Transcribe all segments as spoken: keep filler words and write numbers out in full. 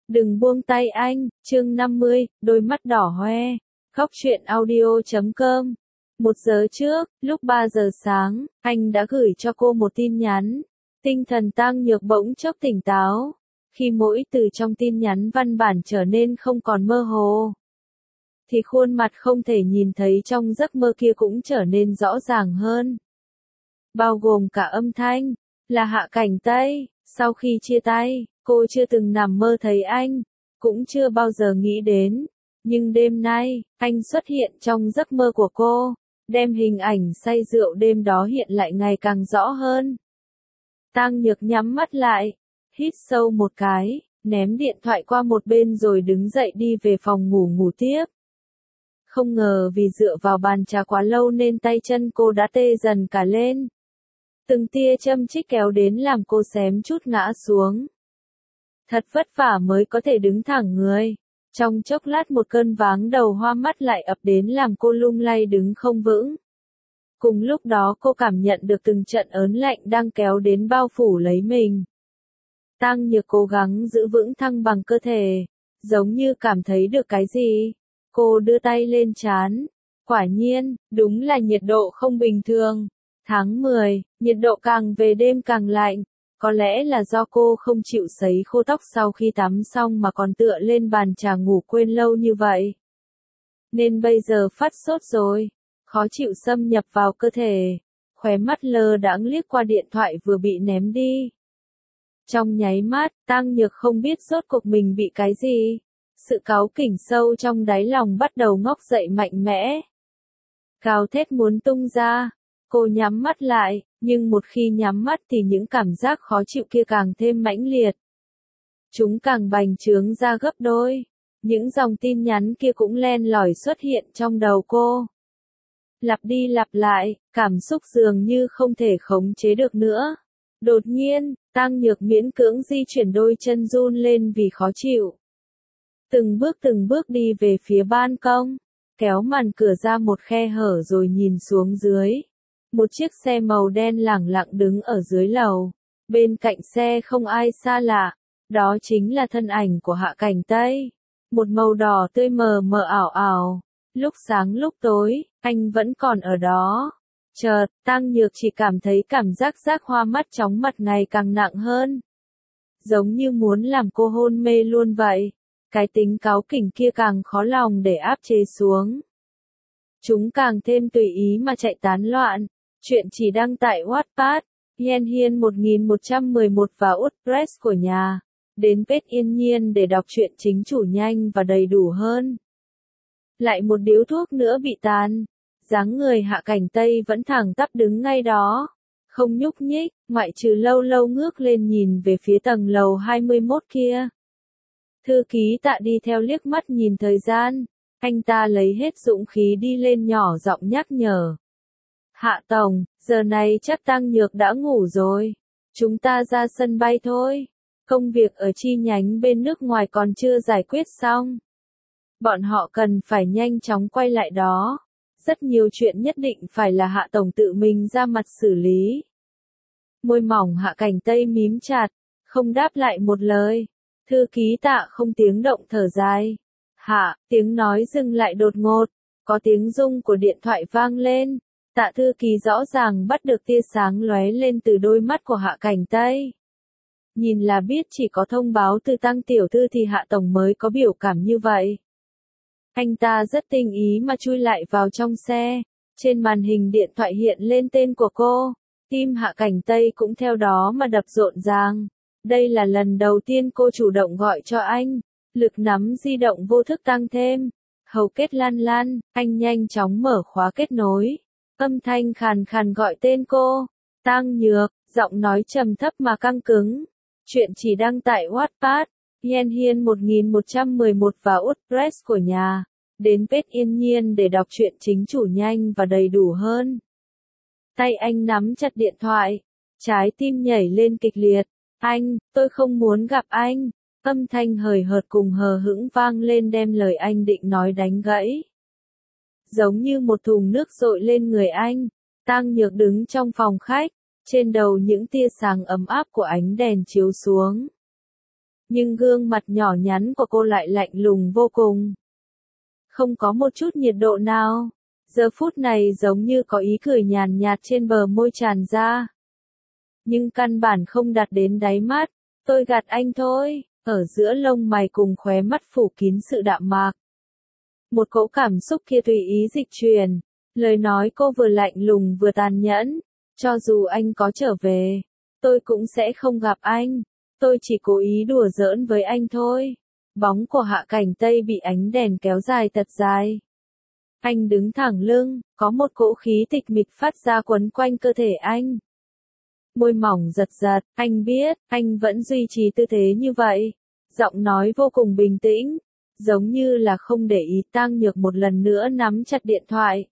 Đừng buông tay anh, chương năm mươi, đôi mắt đỏ hoe. Góc truyện audio chấm com. Một giờ trước, lúc ba giờ sáng, anh đã gửi cho cô một tin nhắn. Tinh thần Tang Nhược bỗng chốc tỉnh táo, khi mỗi từ trong tin nhắn văn bản trở nên không còn mơ hồ, thì khuôn mặt không thể nhìn thấy trong giấc mơ kia cũng trở nên rõ ràng hơn. Bao gồm cả âm thanh, là Hạ Cảnh Tây. Sau khi chia tay, cô chưa từng nằm mơ thấy anh, cũng chưa bao giờ nghĩ đến. Nhưng đêm nay, anh xuất hiện trong giấc mơ của cô, đem hình ảnh say rượu đêm đó hiện lại ngày càng rõ hơn. Tang Nhược nhắm mắt lại, hít sâu một cái, ném điện thoại qua một bên rồi đứng dậy đi về phòng ngủ ngủ tiếp. Không ngờ vì dựa vào bàn trà quá lâu nên tay chân cô đã tê dần cả lên. Từng tia châm chích kéo đến làm cô xém chút ngã xuống. Thật vất vả mới có thể đứng thẳng người. Trong chốc lát một cơn váng đầu hoa mắt lại ập đến làm cô lung lay đứng không vững. Cùng lúc đó cô cảm nhận được từng trận ớn lạnh đang kéo đến bao phủ lấy mình. Tang Nhược cố gắng giữ vững thăng bằng cơ thể, giống như cảm thấy được cái gì. Cô đưa tay lên trán. Quả nhiên, đúng là nhiệt độ không bình thường. Tháng mười, nhiệt độ càng về đêm càng lạnh. Có lẽ là do cô không chịu sấy khô tóc sau khi tắm xong mà còn tựa lên bàn trà ngủ quên lâu như vậy. Nên bây giờ phát sốt rồi. Khó chịu xâm nhập vào cơ thể. Khóe mắt lơ đãng liếc qua điện thoại vừa bị ném đi. Trong nháy mắt, Tang Nhược không biết rốt cuộc mình bị cái gì. Sự cáu kỉnh sâu trong đáy lòng bắt đầu ngóc dậy mạnh mẽ. Gào thét muốn tung ra. Cô nhắm mắt lại, nhưng một khi nhắm mắt thì những cảm giác khó chịu kia càng thêm mãnh liệt. Chúng càng bành trướng ra gấp đôi. Những dòng tin nhắn kia cũng len lỏi xuất hiện trong đầu cô. Lặp đi lặp lại, cảm xúc dường như không thể khống chế được nữa. Đột nhiên, Tang Nhược miễn cưỡng di chuyển đôi chân run lên vì khó chịu. Từng bước từng bước đi về phía ban công, kéo màn cửa ra một khe hở rồi nhìn xuống dưới. Một chiếc xe màu đen lẳng lặng đứng ở dưới lầu. Bên cạnh xe không ai xa lạ, đó chính là thân ảnh của Hạ Cảnh Tây. Một màu đỏ tươi mờ mờ ảo ảo. Lúc sáng lúc tối, anh vẫn còn ở đó. Chợt, Tang Nhược chỉ cảm thấy cảm giác giác hoa mắt chóng mặt ngày càng nặng hơn. Giống như muốn làm cô hôn mê luôn vậy. Cái tính cáu kỉnh kia càng khó lòng để áp chế xuống. Chúng càng thêm tùy ý mà chạy tán loạn. Chuyện chỉ đăng tại Wattpad, Hiên Hiên một nghìn một trăm mười một và WordPress của nhà. Đến page Yên Nhiên để đọc truyện chính chủ nhanh và đầy đủ hơn. Lại một điếu thuốc nữa bị tàn. Dáng người Hạ Cảnh Tây vẫn thẳng tắp đứng ngay đó. Không nhúc nhích, ngoại trừ lâu lâu ngước lên nhìn về phía tầng lầu hai mươi mốt kia. Thư ký Tạ đi theo liếc mắt nhìn thời gian. Anh ta lấy hết dũng khí đi lên nhỏ giọng nhắc nhở. Hạ Tổng, giờ này chắc Tang Nhược đã ngủ rồi. Chúng ta ra sân bay thôi. Công việc ở chi nhánh bên nước ngoài còn chưa giải quyết xong. Bọn họ cần phải nhanh chóng quay lại đó. Rất nhiều chuyện nhất định phải là Hạ Tổng tự mình ra mặt xử lý. Môi mỏng Hạ Cảnh Tây mím chặt, không đáp lại một lời. Thư ký Tạ không tiếng động thở dài. Hạ, tiếng nói dừng lại đột ngột. Có tiếng rung của điện thoại vang lên. Tạ thư ký rõ ràng bắt được tia sáng lóe lên từ đôi mắt của Hạ Cảnh Tây. Nhìn là biết chỉ có thông báo từ Tang tiểu thư thì Hạ Tổng mới có biểu cảm như vậy. Anh ta rất tinh ý mà chui lại vào trong xe. Trên màn hình điện thoại hiện lên tên của cô. Tim Hạ Cảnh Tây cũng theo đó mà đập rộn ràng. Đây là lần đầu tiên cô chủ động gọi cho anh. Lực nắm di động vô thức tăng thêm. Hầu kết lan lan, anh nhanh chóng mở khóa kết nối. Âm thanh khàn khàn gọi tên cô. Tang Nhược, giọng nói trầm thấp mà căng cứng. Chuyện chỉ đăng tại Wattpad, Hiên Hiên một nghìn một trăm mười một và WordPress của nhà. Đến page Yên Nhiên để đọc truyện chính chủ nhanh và đầy đủ hơn. Tay anh nắm chặt điện thoại. Trái tim nhảy lên kịch liệt. Anh, tôi không muốn gặp anh. Âm thanh hời hợt cùng hờ hững vang lên đem lời anh định nói đánh gãy. Giống như một thùng nước dội lên người anh. Tang Nhược đứng trong phòng khách. Trên đầu những tia sáng ấm áp của ánh đèn chiếu xuống. Nhưng gương mặt nhỏ nhắn của cô lại lạnh lùng vô cùng. Không có một chút nhiệt độ nào. Giờ phút này giống như có ý cười nhàn nhạt trên bờ môi tràn ra. Nhưng căn bản không đạt đến đáy mắt. Tôi gạt anh thôi. Ở giữa lông mày cùng khóe mắt phủ kín sự đạm mạc. Một cỗ cảm xúc kia tùy ý dịch truyền. Lời nói cô vừa lạnh lùng vừa tàn nhẫn. Cho dù anh có trở về, tôi cũng sẽ không gặp anh. Tôi chỉ cố ý đùa giỡn với anh thôi. Bóng của Hạ Cảnh Tây bị ánh đèn kéo dài thật dài. Anh đứng thẳng lưng, có một cỗ khí tịch mịch phát ra quấn quanh cơ thể anh. Môi mỏng giật giật, anh biết, anh vẫn duy trì tư thế như vậy. Giọng nói vô cùng bình tĩnh, giống như là không để ý Tang Nhược một lần nữa nắm chặt điện thoại.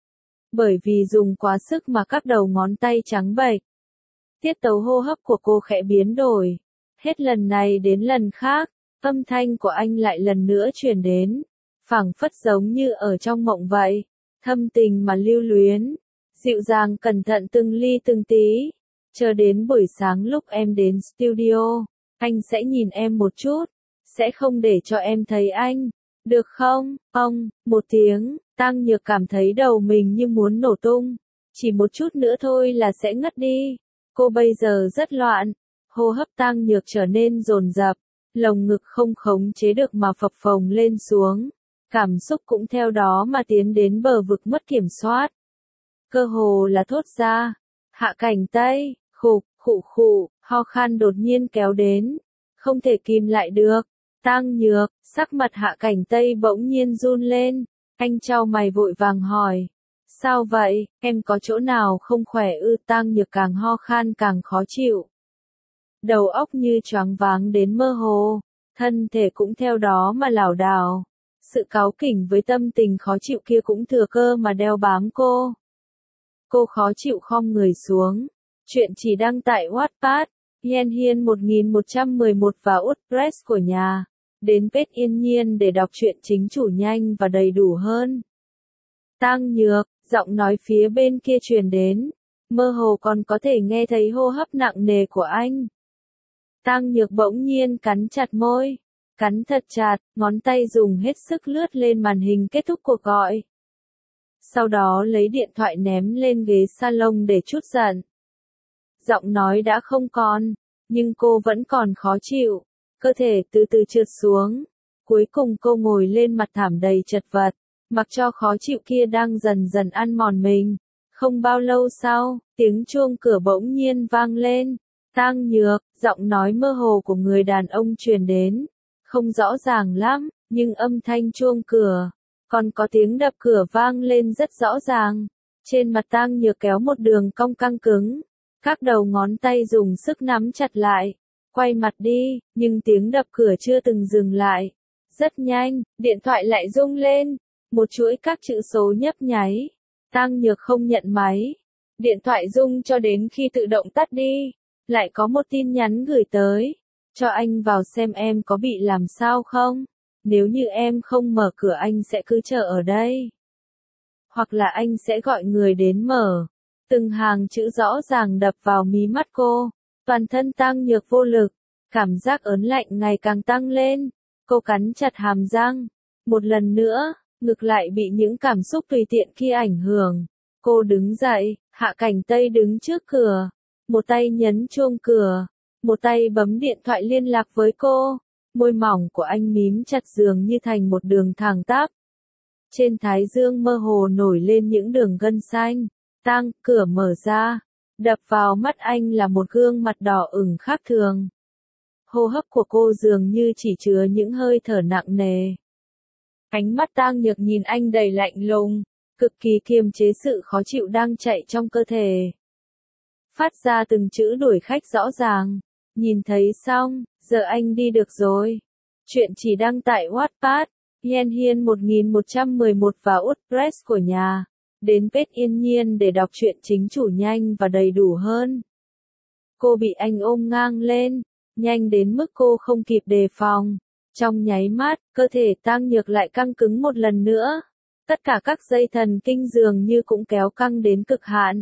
Bởi vì dùng quá sức mà các đầu ngón tay trắng bệch. Tiết tấu hô hấp của cô khẽ biến đổi. Hết lần này đến lần khác, âm thanh của anh lại lần nữa truyền đến. Phảng phất giống như ở trong mộng vậy. Thâm tình mà lưu luyến. Dịu dàng cẩn thận từng ly từng tí. Chờ đến buổi sáng lúc em đến studio, anh sẽ nhìn em một chút. Sẽ không để cho em thấy anh. Được không? Ông, một tiếng, Tang Nhược cảm thấy đầu mình như muốn nổ tung. Chỉ một chút nữa thôi là sẽ ngất đi. Cô bây giờ rất loạn. Hô hấp Tang Nhược trở nên dồn dập. Lồng ngực không khống chế được mà phập phồng lên xuống. Cảm xúc cũng theo đó mà tiến đến bờ vực mất kiểm soát. Cơ hồ là thốt ra. Hạ Cảnh Tây, khục, khụ khụ, ho khan đột nhiên kéo đến. Không thể kìm lại được. Tang Nhược, sắc mặt Hạ Cảnh Tây bỗng nhiên run lên. Anh chau mày vội vàng hỏi. Sao vậy, em có chỗ nào không khỏe ư? Tang Nhược càng ho khan càng khó chịu. Đầu óc như choáng váng đến mơ hồ. Thân thể cũng theo đó mà lảo đảo. Sự cáu kỉnh với tâm tình khó chịu kia cũng thừa cơ mà đeo bám cô. Cô khó chịu khom người xuống. Chuyện chỉ đăng tại Wattpad, Hiên Hiên một nghìn một trăm mười một và WordPress của nhà. Đến page Yên Nhiên để đọc truyện chính chủ nhanh và đầy đủ hơn. Tang Nhược, giọng nói phía bên kia truyền đến. Mơ hồ còn có thể nghe thấy hô hấp nặng nề của anh. Tang Nhược bỗng nhiên cắn chặt môi. Cắn thật chặt, ngón tay dùng hết sức lướt lên màn hình kết thúc cuộc gọi. Sau đó lấy điện thoại ném lên ghế salon để trút giận. Giọng nói đã không còn, nhưng cô vẫn còn khó chịu. Cơ thể từ từ trượt xuống. Cuối cùng cô ngồi lên mặt thảm đầy chật vật, mặc cho khó chịu kia đang dần dần ăn mòn mình. Không bao lâu sau, tiếng chuông cửa bỗng nhiên vang lên. Tang Nhược, giọng nói mơ hồ của người đàn ông truyền đến. Không rõ ràng lắm, nhưng âm thanh chuông cửa, còn có tiếng đập cửa vang lên rất rõ ràng. Trên mặt Tang Nhược kéo một đường cong căng cứng. Các đầu ngón tay dùng sức nắm chặt lại. Quay mặt đi, nhưng tiếng đập cửa chưa từng dừng lại. Rất nhanh, điện thoại lại rung lên. Một chuỗi các chữ số nhấp nháy. Tang Nhược không nhận máy. Điện thoại rung cho đến khi tự động tắt đi. Lại có một tin nhắn gửi tới. Cho anh vào xem em có bị làm sao không? Nếu như em không mở cửa anh sẽ cứ chờ ở đây. Hoặc là anh sẽ gọi người đến mở. Từng hàng chữ rõ ràng đập vào mí mắt cô. Toàn thân Tang Nhược vô lực. Cảm giác ớn lạnh ngày càng tăng lên. Cô cắn chặt hàm răng. Một lần nữa, ngực lại bị những cảm xúc tùy tiện kia ảnh hưởng. Cô đứng dậy, Hạ Cảnh Tây đứng trước cửa. Một tay nhấn chuông cửa. Một tay bấm điện thoại liên lạc với cô. Môi mỏng của anh mím chặt dường như thành một đường thẳng tắp. Trên thái dương mơ hồ nổi lên những đường gân xanh. Tang, cửa mở ra. Đập vào mắt anh là một gương mặt đỏ ửng khác thường. Hô hấp của cô dường như chỉ chứa những hơi thở nặng nề. Ánh mắt Tang Nhược nhìn anh đầy lạnh lùng, cực kỳ kiềm chế sự khó chịu đang chạy trong cơ thể. Phát ra từng chữ đuổi khách rõ ràng. Nhìn thấy xong, giờ anh đi được rồi. Chuyện chỉ đăng tại Wattpad, Hiên Hiên một nghìn một trăm mười một và WordPress của nhà. Đến page Yên Nhiên để đọc truyện chính chủ nhanh và đầy đủ hơn. Cô bị anh ôm ngang lên, nhanh đến mức cô không kịp đề phòng. Trong nháy mắt, cơ thể Tang Nhược lại căng cứng một lần nữa. Tất cả các dây thần kinh dường như cũng kéo căng đến cực hạn.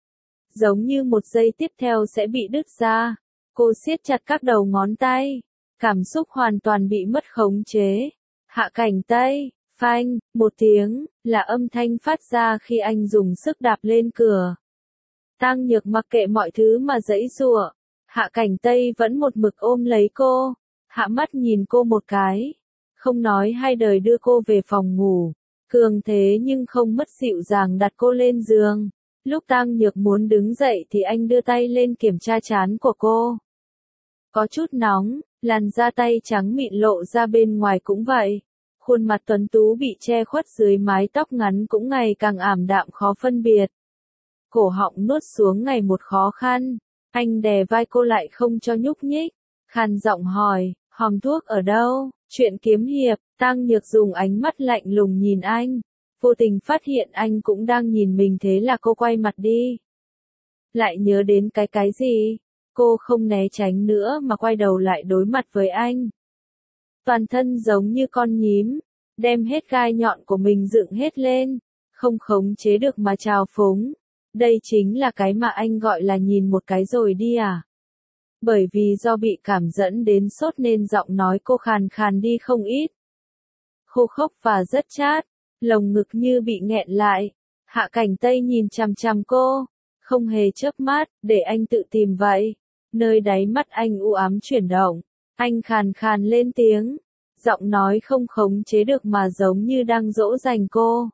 Giống như một giây tiếp theo sẽ bị đứt ra. Cô siết chặt các đầu ngón tay. cảm xúc hoàn toàn bị mất khống chế. Hạ Cảnh Tây, phanh, một tiếng, là âm thanh phát ra khi anh dùng sức đạp lên cửa. Tang Nhược mặc kệ mọi thứ mà giãy giụa. Hạ Cảnh Tây vẫn một mực ôm lấy cô, hạ mắt nhìn cô một cái, không nói hai lời đưa cô về phòng ngủ, cường thế nhưng không mất dịu dàng đặt cô lên giường. Lúc Tang Nhược muốn đứng dậy thì anh đưa tay lên kiểm tra trán của cô. Có chút nóng, làn da tay trắng mịn lộ ra bên ngoài cũng vậy. Khuôn mặt tuấn tú bị che khuất dưới mái tóc ngắn cũng ngày càng ảm đạm khó phân biệt. Cổ họng nuốt xuống ngày một khó khăn. Anh đè vai cô lại không cho nhúc nhích. Khàn giọng hỏi, hòm thuốc ở đâu? Chuyện kiếm hiệp. Tang Nhược dùng ánh mắt lạnh lùng nhìn anh. Vô tình phát hiện anh cũng đang nhìn mình, thế là cô quay mặt đi. Lại nhớ đến cái cái gì? Cô không né tránh nữa mà quay đầu lại đối mặt với anh. Toàn thân giống như con nhím, đem hết gai nhọn của mình dựng hết lên, không khống chế được mà trào phúng. Đây chính là cái mà anh gọi là nhìn một cái rồi đi à? Bởi vì do bị cảm dẫn đến sốt nên giọng nói cô khàn khàn đi không ít. Khô khốc và rất chát, lồng ngực như bị nghẹn lại. Hạ Cảnh Tây nhìn chằm chằm cô, không hề chớp mắt, để anh tự tìm vậy. Nơi đáy mắt anh u ám chuyển động, anh khàn khàn lên tiếng, giọng nói không khống chế được mà giống như đang dỗ dành cô.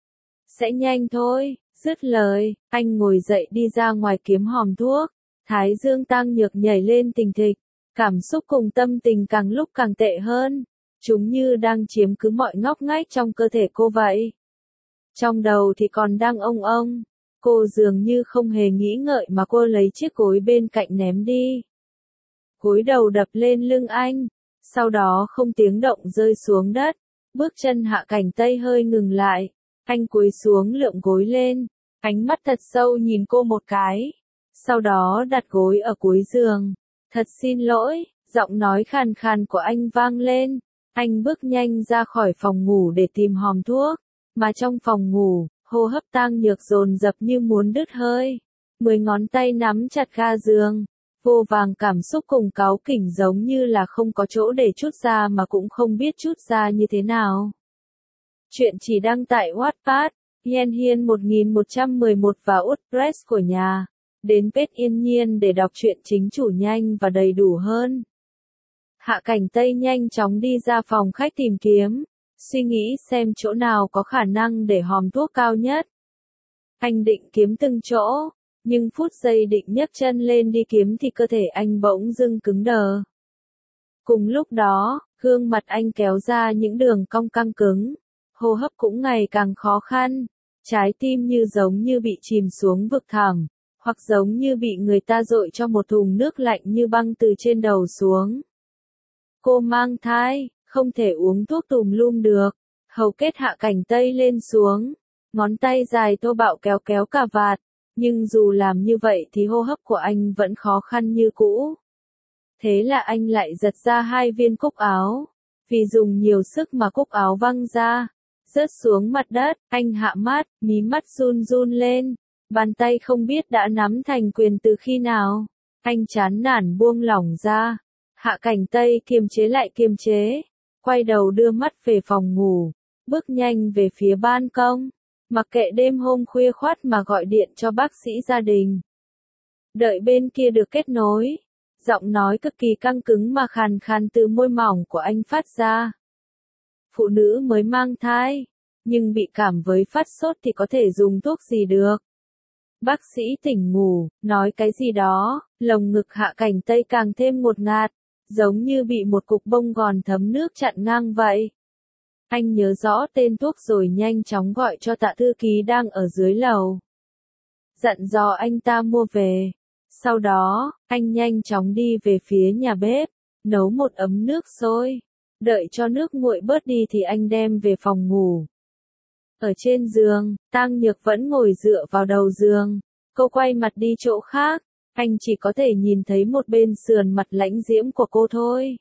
Sẽ nhanh thôi. Dứt lời, anh ngồi dậy đi ra ngoài kiếm hòm thuốc. Thái dương Tang Nhược nhảy lên thình thịch, cảm xúc cùng tâm tình càng lúc càng tệ hơn. Chúng như đang chiếm cứ mọi ngóc ngách trong cơ thể cô vậy. Trong đầu thì còn đang ông ông. Cô dường như không hề nghĩ ngợi mà cô lấy chiếc gối bên cạnh ném đi. Gối đầu đập lên lưng anh, sau đó không tiếng động rơi xuống đất. Bước chân Hạ Cảnh Tây hơi ngừng lại. Anh cúi xuống lượm gối lên, ánh mắt thật sâu nhìn cô một cái. Sau đó đặt gối ở cuối giường. Thật xin lỗi, giọng nói khàn khàn của anh vang lên. Anh bước nhanh ra khỏi phòng ngủ để tìm hòm thuốc. Mà trong phòng ngủ, hô hấp Tang Nhược dồn dập như muốn đứt hơi. Mười ngón tay nắm chặt ga giường. Vô vàng cảm xúc cùng cáu kỉnh giống như là không có chỗ để trút ra mà cũng không biết trút ra như thế nào. Chuyện chỉ đăng tại Wattpad, Yen Hiên một nghìn một trăm mười một và WordPress của nhà. Đến page Yên Nhiên để đọc truyện chính chủ nhanh và đầy đủ hơn. Hạ Cảnh Tây nhanh chóng đi ra phòng khách tìm kiếm, suy nghĩ xem chỗ nào có khả năng để hòm thuốc cao nhất. Anh định kiếm từng chỗ, nhưng phút giây định nhấc chân lên đi kiếm thì cơ thể anh bỗng dưng cứng đờ. Cùng lúc đó, gương mặt anh kéo ra những đường cong căng cứng, hô hấp cũng ngày càng khó khăn, trái tim như giống như bị chìm xuống vực thẳm, hoặc giống như bị người ta dội cho một thùng nước lạnh như băng từ trên đầu xuống. Cô mang thai, không thể uống thuốc tùm lum được. Hầu kết Hạ Cảnh Tây lên xuống, ngón tay dài thô bạo kéo kéo cà vạt, nhưng dù làm như vậy thì hô hấp của anh vẫn khó khăn như cũ. Thế là anh lại giật ra hai viên cúc áo, vì dùng nhiều sức mà cúc áo văng ra, rớt xuống mặt đất. Anh hạ mắt, mí mắt run run lên, bàn tay không biết đã nắm thành quyền từ khi nào. Anh chán nản buông lỏng ra. Hạ Cảnh Tây kiềm chế lại kiềm chế, quay đầu đưa mắt về phòng ngủ, bước nhanh về phía ban công, mặc kệ đêm hôm khuya khoắt mà gọi điện cho bác sĩ gia đình. Đợi bên kia được kết nối, giọng nói cực kỳ căng cứng mà khàn khàn từ môi mỏng của anh phát ra. Phụ nữ mới mang thai, nhưng bị cảm với phát sốt thì có thể dùng thuốc gì được? Bác sĩ tỉnh ngủ, nói cái gì đó, lồng ngực Hạ Cảnh Tây càng thêm ngột ngạt, giống như bị một cục bông gòn thấm nước chặn ngang vậy. Anh nhớ rõ tên thuốc rồi nhanh chóng gọi cho Tạ thư ký đang ở dưới lầu. Dặn dò anh ta mua về. Sau đó, anh nhanh chóng đi về phía nhà bếp, nấu một ấm nước sôi. Đợi cho nước nguội bớt đi thì anh đem về phòng ngủ. Ở trên giường, Tang Nhược vẫn ngồi dựa vào đầu giường. Cô quay mặt đi chỗ khác. Anh chỉ có thể nhìn thấy một bên sườn mặt lãnh diễm của cô thôi.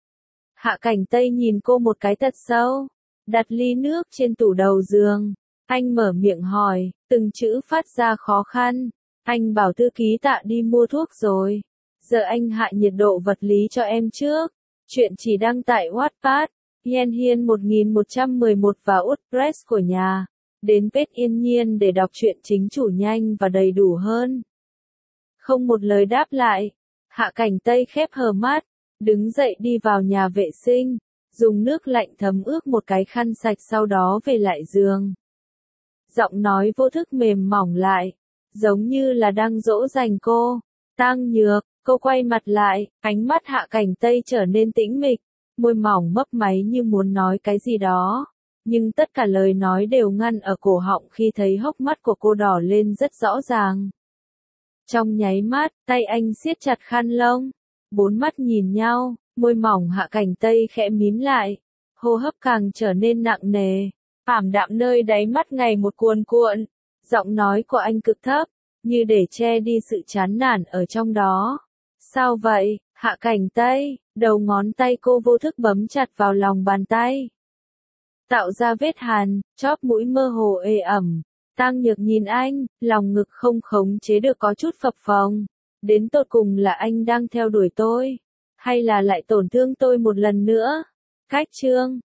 Hạ Cảnh Tây nhìn cô một cái thật sâu, đặt ly nước trên tủ đầu giường. Anh mở miệng hỏi, từng chữ phát ra khó khăn. Anh bảo thư ký Tạ đi mua thuốc rồi. Giờ anh hạ nhiệt độ vật lý cho em trước. Chuyện chỉ đăng tại Wattpad, Yen Hiên một nghìn một trăm mười một và WordPress của nhà. Đến page Yên Nhiên để đọc truyện chính chủ nhanh và đầy đủ hơn. Không một lời đáp lại. Hạ Cảnh Tây khép hờ mắt, đứng dậy đi vào nhà vệ sinh, dùng nước lạnh thấm ướt một cái khăn sạch sau đó về lại giường. Giọng nói vô thức mềm mỏng lại, giống như là đang dỗ dành cô. Tang Nhược, cô quay mặt lại, ánh mắt Hạ Cảnh Tây trở nên tĩnh mịch, môi mỏng mấp máy như muốn nói cái gì đó. Nhưng tất cả lời nói đều ngăn ở cổ họng khi thấy hốc mắt của cô đỏ lên rất rõ ràng. Trong nháy mắt, tay anh siết chặt khăn lông. Bốn mắt nhìn nhau, môi mỏng Hạ Cảnh Tây khẽ mím lại. Hô hấp càng trở nên nặng nề. Ảm đạm nơi đáy mắt ngày một cuồn cuộn. Giọng nói của anh cực thấp, như để che đi sự chán nản ở trong đó. Sao vậy, Hạ Cảnh Tây? Đầu ngón tay cô vô thức bấm chặt vào lòng bàn tay. Tạo ra vết hằn, chóp mũi mơ hồ ê ẩm. Tang Nhược nhìn anh, lòng ngực không khống chế được có chút phập phồng. Đến tột cùng là anh đang theo đuổi tôi, hay là lại tổn thương tôi một lần nữa? Cách chương